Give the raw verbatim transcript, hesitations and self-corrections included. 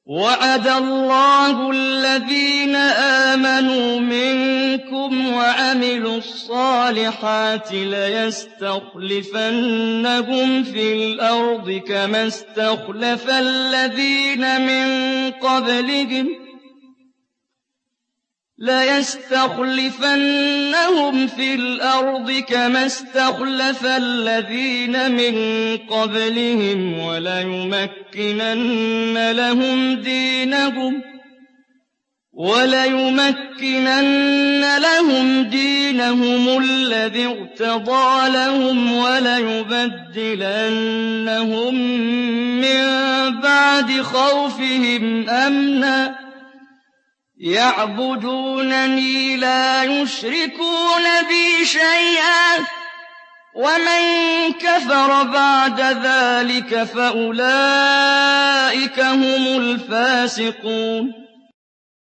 وَعَدَ اللَّهُ الَّذِينَ آمَنُوا مِنكُمْ وَعَمِلُوا الصَّالِحَاتِ لَيَسْتَخْلِفَنَّهُمْ فِي الْأَرْضِ كَمَا اسْتَخْلَفَ الَّذِينَ مِن قَبْلِهِمْ لَيَسْتَخْلِفَنَّهُمْ فِي الْأَرْضِ كَمَا اسْتَخْلَفَ الَّذِينَ مِن قَبْلِهِمْ وَلَيُمَكِّنَنَّ لَهُمْ دِينَهُمْ وَلَيُمَكِّنَنَّ لَهُمْ دِينَهُمُ الَّذِي ارْتَضَىٰ لَهُمْ وَلَيُبَدِّلَنَّهُم مِّن بَعْدِ خَوْفِهِمْ أَمْنًا ۚ يَعْبُدُونَنِي لَا يُشْرِكُونَ بِي شَيْئًا ۚ وَمَن كَفَرَ بَعْدَ ذَٰلِكَ فَأُولَٰئِكَ هُمُ الْفَاسِقُونَ